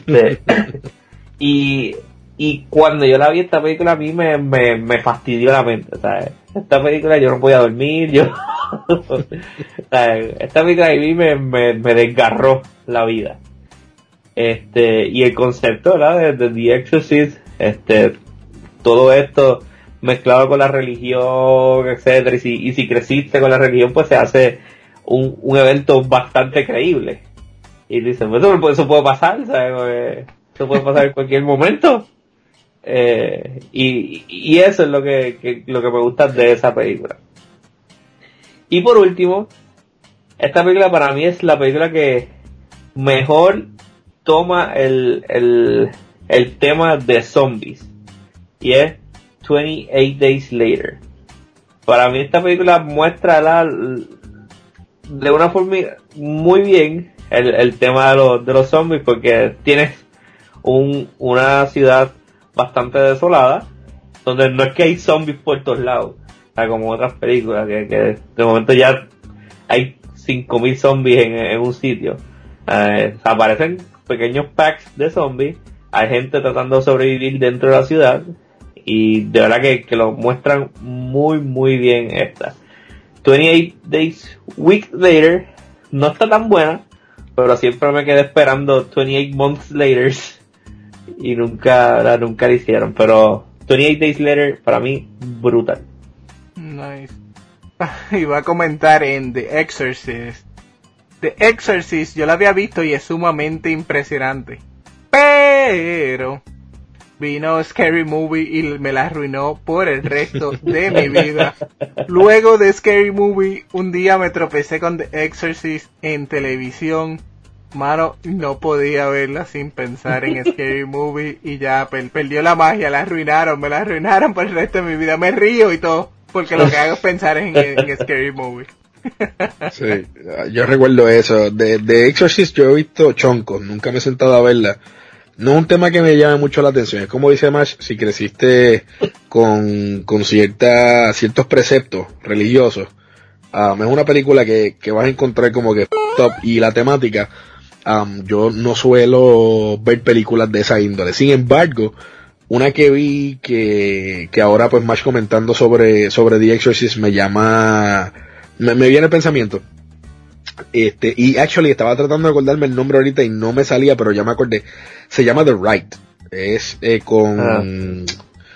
Y cuando yo la vi, esta película a mí me fastidió la mente, ¿sabes? Esta película yo no podía dormir, esta película a mí me desgarró la vida. Y el concepto, ¿verdad? De The Exorcist, todo esto mezclado con la religión, etcétera, y si creciste con la religión, pues se hace un evento bastante creíble. Y dicen, pues eso puede pasar, ¿sabes? Eso puede pasar en cualquier momento. Y eso es lo que me gusta de esa película. Y por último, esta película para mí es la película que mejor toma el tema de zombies. Y es 28 Days Later. Para mí esta película muestra de una forma muy bien el tema de los zombies, porque tienes una ciudad bastante desolada, donde no es que hay zombies por todos lados, o sea, como otras películas, que de momento ya hay 5.000 zombies en un sitio. Aparecen pequeños packs de zombies, hay gente tratando de sobrevivir dentro de la ciudad, y de verdad que lo muestran muy muy bien esta. 28 Days Week Later no está tan buena, pero siempre me quedé esperando 28 Months Later y nunca la hicieron, pero 28 Days Later para mí brutal. Nice. Iba a comentar en The Exorcist. The Exorcist yo la había visto y es sumamente impresionante, pero vino Scary Movie y me la arruinó por el resto de mi vida. Luego de Scary Movie, un día me tropecé con The Exorcist en televisión. Mano, no podía verla sin pensar en Scary Movie y ya perdió la magia, me la arruinaron por el resto de mi vida. Me río y todo, porque lo que hago es pensar en Scary Movie. Sí, yo recuerdo eso. De Exorcist yo he visto choncos, nunca me he sentado a verla. No es un tema que me llame mucho la atención. Es como dice Mash, si creciste con ciertos preceptos religiosos, es una película que vas a encontrar como que top. Y la temática, yo no suelo ver películas de esa índole. Sin embargo, una que vi que ahora pues Mash comentando sobre The Exorcist me viene el pensamiento. Y actually estaba tratando de acordarme el nombre ahorita y no me salía, pero ya me acordé. Se llama The Right. Es con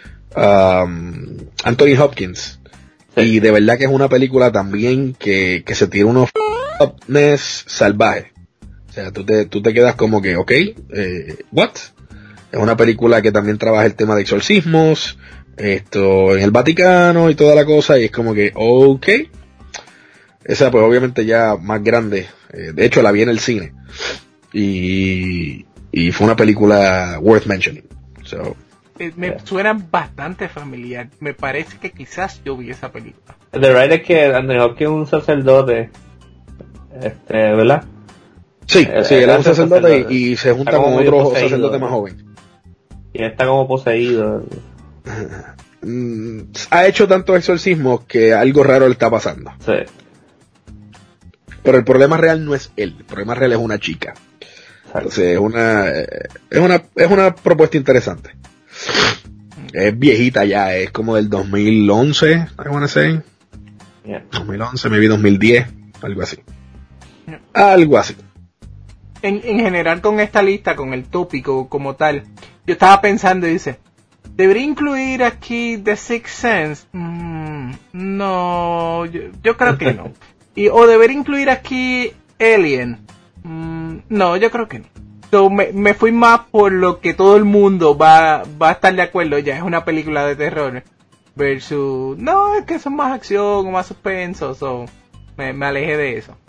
Anthony Hopkins. Sí. Y de verdad que es una película también que se tira unos f***ness salvajes. O sea, tú te quedas como que, what? Es una película que también trabaja el tema de exorcismos, en el Vaticano y toda la cosa, y es como que, Esa pues obviamente ya más grande, de hecho la vi en el cine, y fue una película worth mentioning. So, me suena bastante familiar, me parece que quizás yo vi esa película. The Right es que Anthony Hopkins es un sacerdote, ¿verdad? Sí, él es un sacerdote y se junta con otro sacerdote más joven. Y está como poseído. Ha hecho tantos exorcismos que algo raro le está pasando. Sí. Pero el problema real no es él, el problema real es una chica. Entonces es una propuesta interesante. Es viejita ya, es como del 2011, I wanna say. Yeah. 2011, maybe 2010, algo así. Yeah. Algo así. En general con esta lista, con el tópico como tal, yo estaba pensando y dice, ¿debería incluir aquí The Sixth Sense? No, yo creo que no. O debería incluir aquí Alien. No, yo creo que no. So, me fui más por lo que todo el mundo va a estar de acuerdo. Ya es una película de terror. Versus, no, es que eso es más acción o más suspenso. So, me alejé de eso.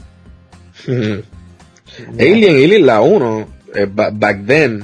Alien la 1, back then,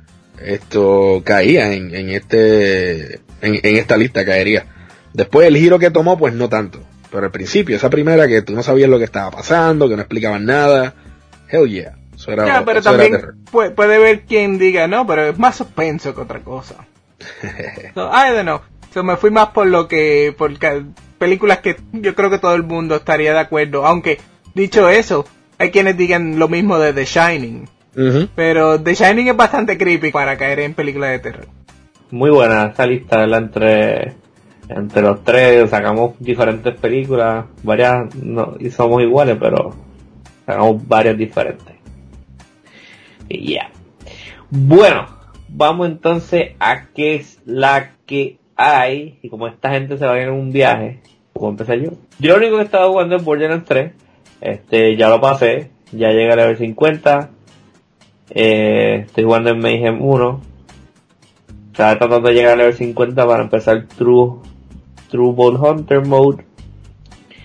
caía en esta lista, caería. Después el giro que tomó, pues no tanto. Pero al principio, esa primera que tú no sabías lo que estaba pasando, que no explicaban nada, hell yeah. Eso era, pero eso también era puede haber quien diga, no, pero es más suspenso que otra cosa. So, I don't know. So, me fui más por películas que yo creo que todo el mundo estaría de acuerdo. Aunque, dicho eso, hay quienes digan lo mismo de The Shining. Uh-huh. Pero The Shining es bastante creepy para caer en películas de terror. Muy buena esta lista, ¿verdad? Entre los tres sacamos diferentes películas, varias no, y somos iguales, pero sacamos varias diferentes. Y ya. Bueno, vamos entonces a qué es la que hay. Y como esta gente se va a ir en un viaje, ¿puedo empezar yo? Yo lo único que he estado jugando es Borderlands 3. Ya lo pasé, ya llegué a level 50. Estoy jugando en Mayhem 1. Estaba tratando de llegar a level 50 para empezar True Ball Hunter Mode.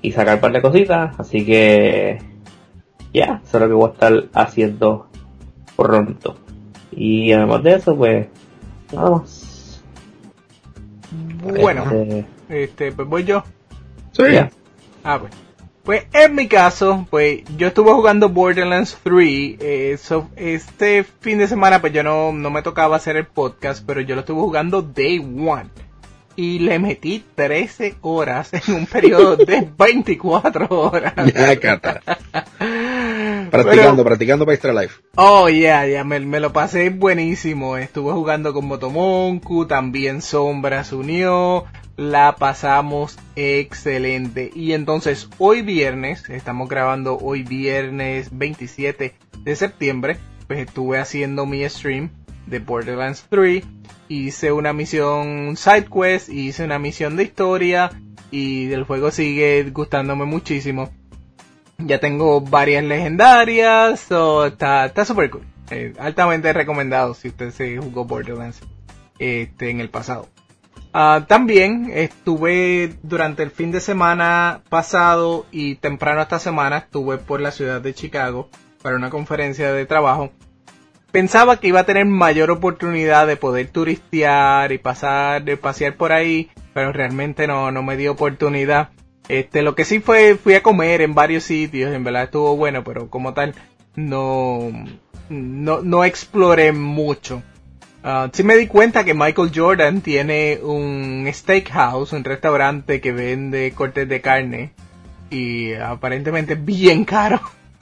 y sacar un par de cositas, así que ya, eso es lo que voy a estar haciendo pronto. Y además de eso, pues nada más. Bueno, pues voy yo. Sí. Ya. Pues en mi caso, pues yo estuve jugando Borderlands 3. Este fin de semana, pues yo no me tocaba hacer el podcast, pero yo lo estuve jugando Day One. Y le metí 13 horas en un periodo de 24 horas. Ya, Cata. Practicando para Extra Life. Oh, yeah, me lo pasé buenísimo. Estuve jugando con Motomonku, también Sombra se unió. La pasamos excelente. Y entonces hoy viernes, estamos grabando hoy viernes 27 de septiembre, pues estuve haciendo mi stream de Borderlands 3. Hice una misión side quest, hice una misión de historia y el juego sigue gustándome muchísimo. Ya tengo varias legendarias, so está super cool. Altamente recomendado si usted se jugó Borderlands en el pasado. También estuve durante el fin de semana pasado y temprano esta semana estuve por la ciudad de Chicago para una conferencia de trabajo. Pensaba que iba a tener mayor oportunidad de poder turistear y pasear por ahí, pero realmente no me dio oportunidad. Lo que sí fui a comer en varios sitios, en verdad estuvo bueno, pero como tal no exploré mucho. Sí me di cuenta que Michael Jordan tiene un steakhouse, un restaurante que vende cortes de carne y aparentemente bien caro.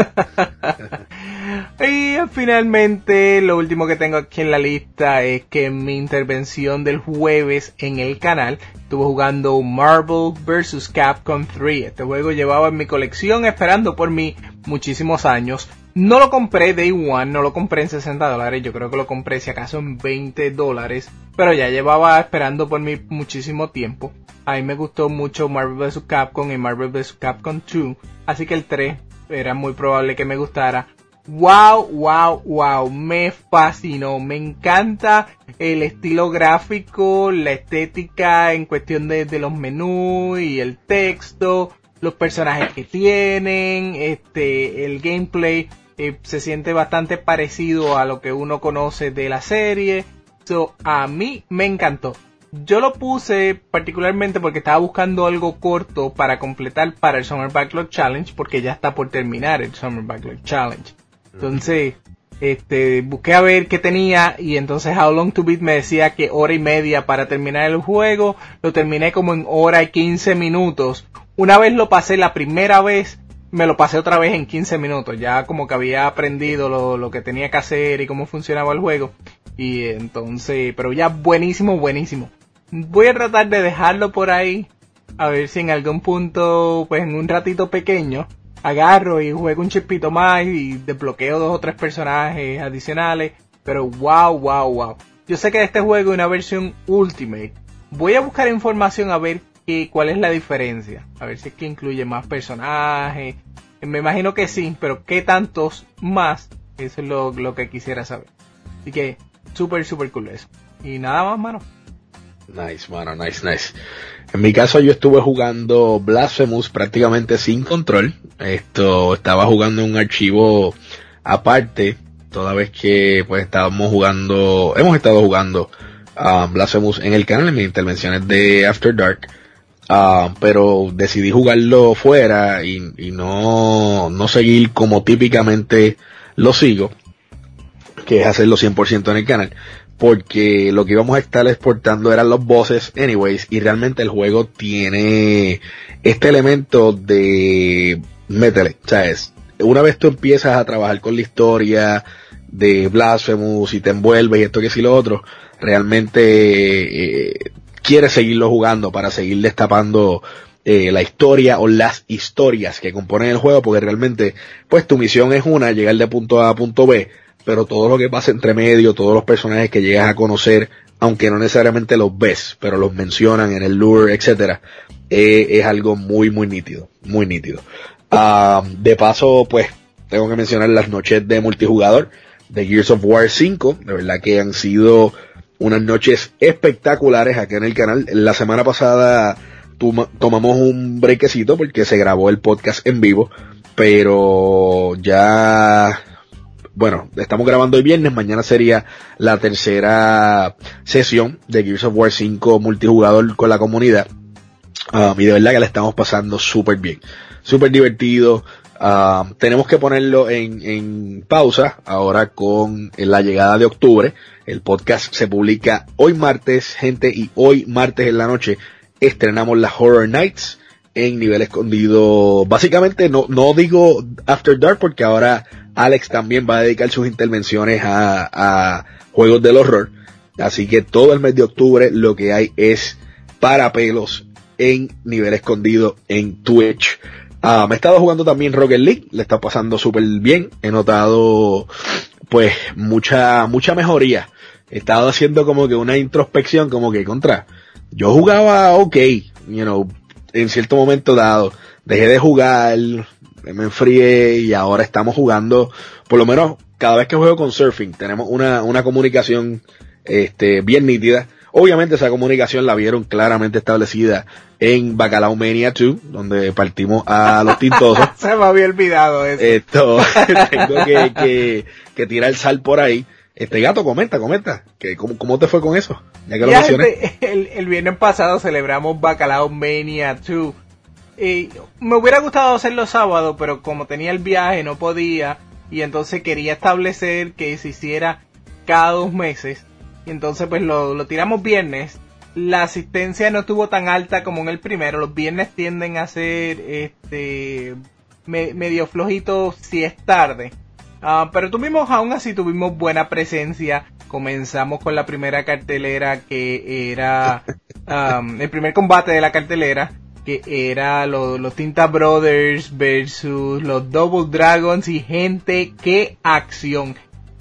Y finalmente lo último que tengo aquí en la lista es que en mi intervención del jueves en el canal estuve jugando Marvel vs. Capcom 3. Este juego llevaba en mi colección esperando por mí muchísimos años. No lo compré Day One, no lo compré en $60, yo creo que lo compré si acaso en $20, pero ya llevaba esperando por mí muchísimo tiempo. A mí me gustó mucho Marvel vs. Capcom y Marvel vs. Capcom 2, así que el 3 era muy probable que me gustara. Wow, me fascinó, me encanta el estilo gráfico, la estética en cuestión de los menús y el texto, los personajes que tienen, el gameplay se siente bastante parecido a lo que uno conoce de la serie. A mí me encantó. Yo lo puse particularmente porque estaba buscando algo corto para completar para el Summer Backlog Challenge, porque ya está por terminar el Summer Backlog Challenge. Entonces, busqué a ver qué tenía y entonces How Long to Beat me decía que 1:30 para terminar el juego. Lo terminé como en 1:15 minutos. Una vez lo pasé la primera vez, me lo pasé otra vez en 15 minutos. Ya como que había aprendido lo que tenía que hacer y cómo funcionaba el juego. Y entonces, pero ya buenísimo. Voy a tratar de dejarlo por ahí, a ver si en algún punto, pues en un ratito pequeño, agarro y juego un chispito más y desbloqueo 2 o 3 personajes adicionales. Pero wow. Yo sé que de este juego hay una versión Ultimate. Voy a buscar información a ver cuál es la diferencia. A ver si es que incluye más personajes. Me imagino que sí, pero ¿qué tantos más? Eso es lo que quisiera saber. Así que super cool eso. Y nada más, mano. Nice, mano, nice. En mi caso yo estuve jugando Blasphemous prácticamente sin control. Estaba jugando en un archivo aparte, toda vez que pues hemos estado jugando Blasphemous en el canal, en mis intervenciones de After Dark. Pero decidí jugarlo fuera y no seguir como típicamente lo sigo, que es hacerlo 100% en el canal, porque lo que íbamos a estar exportando eran los bosses anyways, y realmente el juego tiene este elemento de métele, ¿sabes? Una vez tú empiezas a trabajar con la historia de Blasphemous y te envuelves y esto que sí lo otro, realmente quieres seguirlo jugando para seguir destapando la historia o las historias que componen el juego, porque realmente pues tu misión es llegar de punto A a punto B, pero todo lo que pasa entre medio, todos los personajes que llegas a conocer, aunque no necesariamente los ves, pero los mencionan en el lore, etcétera, es algo muy nítido. De paso, pues, tengo que mencionar las noches de multijugador de Gears of War 5, de verdad que han sido unas noches espectaculares acá en el canal. La semana pasada tomamos un brequecito porque se grabó el podcast en vivo, pero ya, bueno, estamos grabando hoy viernes, mañana sería la tercera sesión de Gears of War 5 multijugador con la comunidad, y de verdad que la estamos pasando súper bien, súper divertido. Tenemos que ponerlo en pausa ahora con la llegada de octubre. El podcast se publica hoy martes, gente, y hoy martes en la noche estrenamos las Horror Nights en Nivel Escondido. Básicamente no digo After Dark porque ahora Alex también va a dedicar sus intervenciones a juegos del horror. Así que todo el mes de octubre lo que hay es para pelos en Nivel Escondido en Twitch. Me he estado jugando también Rocket League, le está pasando súper bien, he notado pues mucha mejoría, he estado haciendo como que una introspección, como que yo jugaba en cierto momento dado, dejé de jugar, me enfrié y ahora estamos jugando, por lo menos cada vez que juego con Surfing, tenemos una comunicación bien nítida. Obviamente esa comunicación la vieron claramente establecida en Bacalao Mania 2, donde partimos a los tintosos. Se me había olvidado eso. Tengo que tirar sal por ahí. Gato, comenta, ¿cómo te fue con eso? Ya que lo mencioné. El viernes pasado celebramos Bacalao Mania 2. Me hubiera gustado hacerlo sábado, pero como tenía el viaje no podía, y entonces quería establecer que se hiciera cada 2 meses. Y entonces pues lo tiramos viernes. La asistencia no estuvo tan alta como en el primero. Los viernes tienden a ser medio flojitos si es tarde. Pero aún así tuvimos buena presencia. Comenzamos con la primera cartelera que era el primer combate de la cartelera, que era los Tinta Brothers versus los Double Dragons. Y gente, qué acción.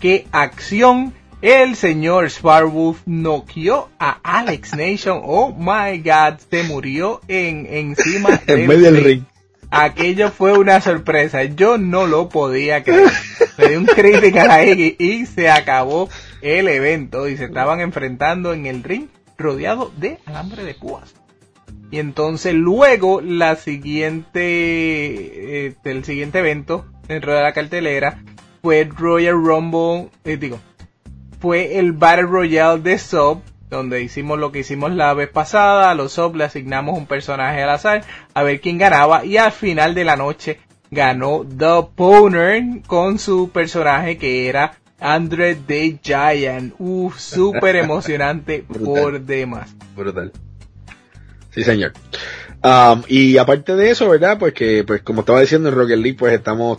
El señor Sparwolf noqueó a Alex Nation. Oh my god, se murió encima en medio del ring. Aquello fue una sorpresa, yo no lo podía creer. Le di un critical ahí y se acabó el evento y se estaban enfrentando en el ring rodeado de alambre de púas. Y entonces luego el siguiente evento dentro de la cartelera fue Royal Rumble, fue el Battle Royale de Sub, donde hicimos lo que hicimos la vez pasada. A los Sub le asignamos un personaje al azar, a ver quién ganaba, y al final de la noche ganó The Powner con su personaje que era Andre the Giant. Súper emocionante. Por demás. Brutal. Sí, señor. Y aparte de eso, ¿verdad? Pues como estaba diciendo en Rocket League, pues estamos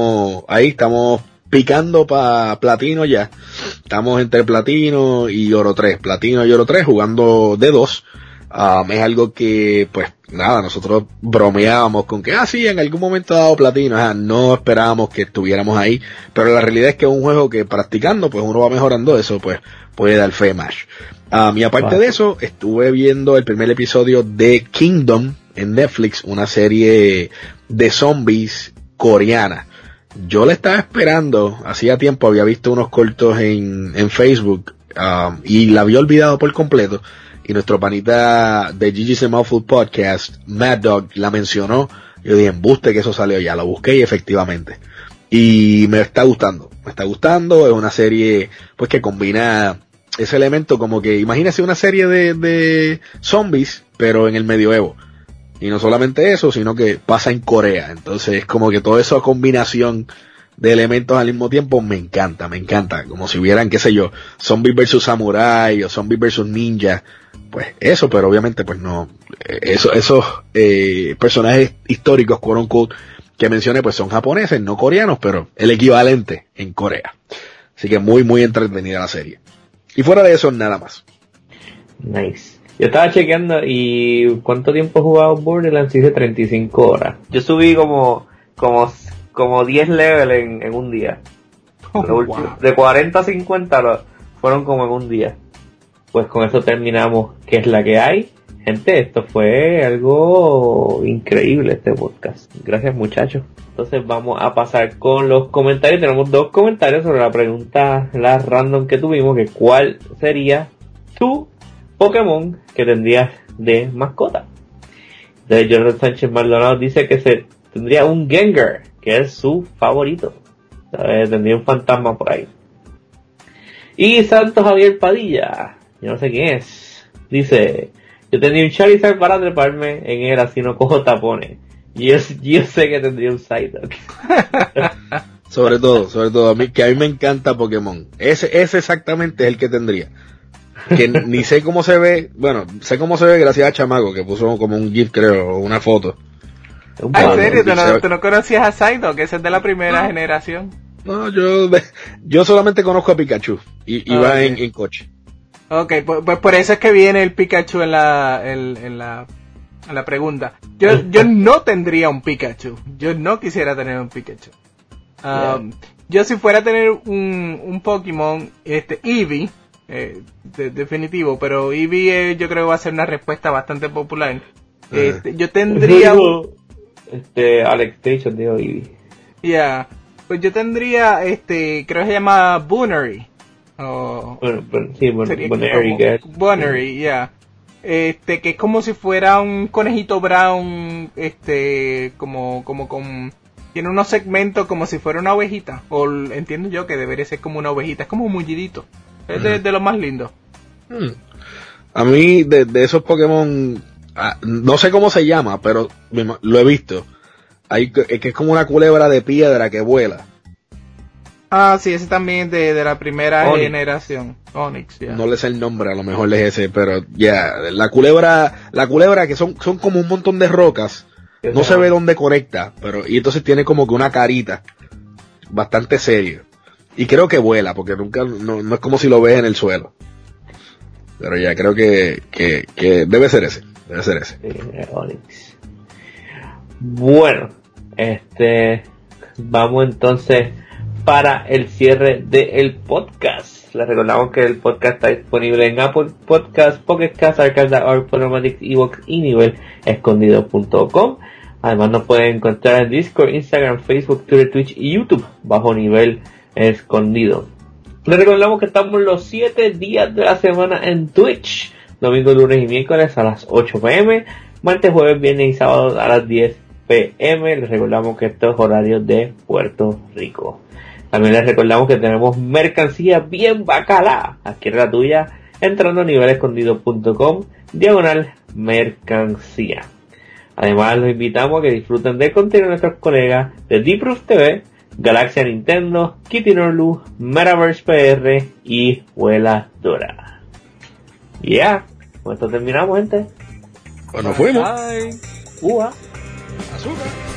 picando para platino ya. Estamos entre platino y oro 3. Platino y oro 3 jugando de 2. Es algo que, pues, nada, nosotros bromeábamos con que, sí, en algún momento dado platino. No esperábamos que estuviéramos ahí. Pero la realidad es que es un juego que practicando, pues uno va mejorando eso, pues puede dar fe más. Y aparte de eso, estuve viendo el primer episodio de Kingdom en Netflix, una serie de zombies coreana. Yo la estaba esperando, hacía tiempo había visto unos cortos en Facebook, y la había olvidado por completo, y nuestro panita de GG's Mouthful Podcast, Mad Dog, la mencionó. Yo dije, embuste que eso salió ya, lo busqué y efectivamente. Y me está gustando, es una serie pues que combina ese elemento como que, imagínese una serie de zombies, pero en el medioevo. Y no solamente eso, sino que pasa en Corea. Entonces es como que toda esa combinación de elementos al mismo tiempo me encanta. Como si hubieran, qué sé yo, zombies versus samurai o zombies versus ninja. Pues eso, pero obviamente pues no. Esos personajes históricos, quote unquote, que mencioné, pues son japoneses, no coreanos, pero el equivalente en Corea. Así que muy, muy entretenida la serie. Y fuera de eso, nada más. Nice. Yo estaba chequeando y ¿cuánto tiempo he jugado Borderlands? Hice 35 horas. Yo subí como 10 levels en un día. Wow. De 40 a 50 fueron como en un día. Pues con eso terminamos. ¿Qué es la que hay? Gente, esto fue algo increíble este podcast. Gracias, muchachos. Entonces vamos a pasar con los comentarios. Tenemos 2 comentarios sobre la pregunta, la random que tuvimos, que ¿cuál sería tu Pokémon que tendrías de mascota? de Jordan Sánchez Maldonado dice que se tendría un Gengar, que es su favorito. Tendría un fantasma por ahí. Y Santos Javier Padilla, yo no sé quién es, dice: yo tendría un Charizard para treparme en él así no cojo tapones. Yo sé que tendría un Psyduck. Sobre todo, a mí me encanta Pokémon. Ese exactamente es el que tendría. Que ni sé cómo se ve, bueno, sé cómo se ve gracias a Chamaco, que puso como un GIF, creo, o una foto. ¿En serio? ¿Tú no conocías a Psyduck? Ese es de la primera generación. No, yo solamente conozco a Pikachu, y va en coche. Ok, pues por eso es que viene el Pikachu en la pregunta. Yo no tendría un Pikachu. Yo no quisiera tener un Pikachu. Yo si fuera a tener un Pokémon, Eevee, definitivo, pero Eevee yo creo que va a ser una respuesta bastante popular. Yo tendría Alex Station dijo Eevee. Yeah, pues yo tendría creo que se llama Buneary. Buneary, yeah. Que es como si fuera un conejito brown, como con, tiene unos segmentos como si fuera una ovejita, o entiendo yo que debería ser como una ovejita, es como un mullidito, es de lo más lindo. A mí, de esos Pokémon, no sé cómo se llama, pero lo he visto, es que es como una culebra de piedra que vuela. Ah, sí, ese también de la primera generación. Onix, yeah. No le sé el nombre, a lo mejor es ese, pero ya, la culebra que son como un montón de rocas, no se ve dónde conecta, y entonces tiene como que una carita bastante seria. Y creo que vuela, porque no es como si lo ves en el suelo. Pero ya, creo que debe ser ese. Onix. Bueno, vamos entonces para el cierre del podcast. Les recordamos que el podcast está disponible en Apple Podcast, Pocket Cast, Arcade, Podomatic, Evox y nivelescondido.com. Además nos pueden encontrar en Discord, Instagram, Facebook, Twitter, Twitch y YouTube bajo Nivel Escondido. Les recordamos que estamos los 7 días de la semana en Twitch: domingo, lunes y miércoles a las 8 p.m, martes, jueves, viernes y sábado a las 10 p.m. Les recordamos que estos horarios de Puerto Rico. También les recordamos que tenemos mercancía bien bacala. Adquiere la tuya entrando a nivelescondido.com/mercancía. Además los invitamos a que disfruten del contenido de nuestros colegas de Deep Roof TV, Galaxia Nintendo, Kitty Norlu, Metaverse PR y Vuela Dora. Con esto terminamos, gente. Bueno, fuimos. Bye. Ua. Azúcar.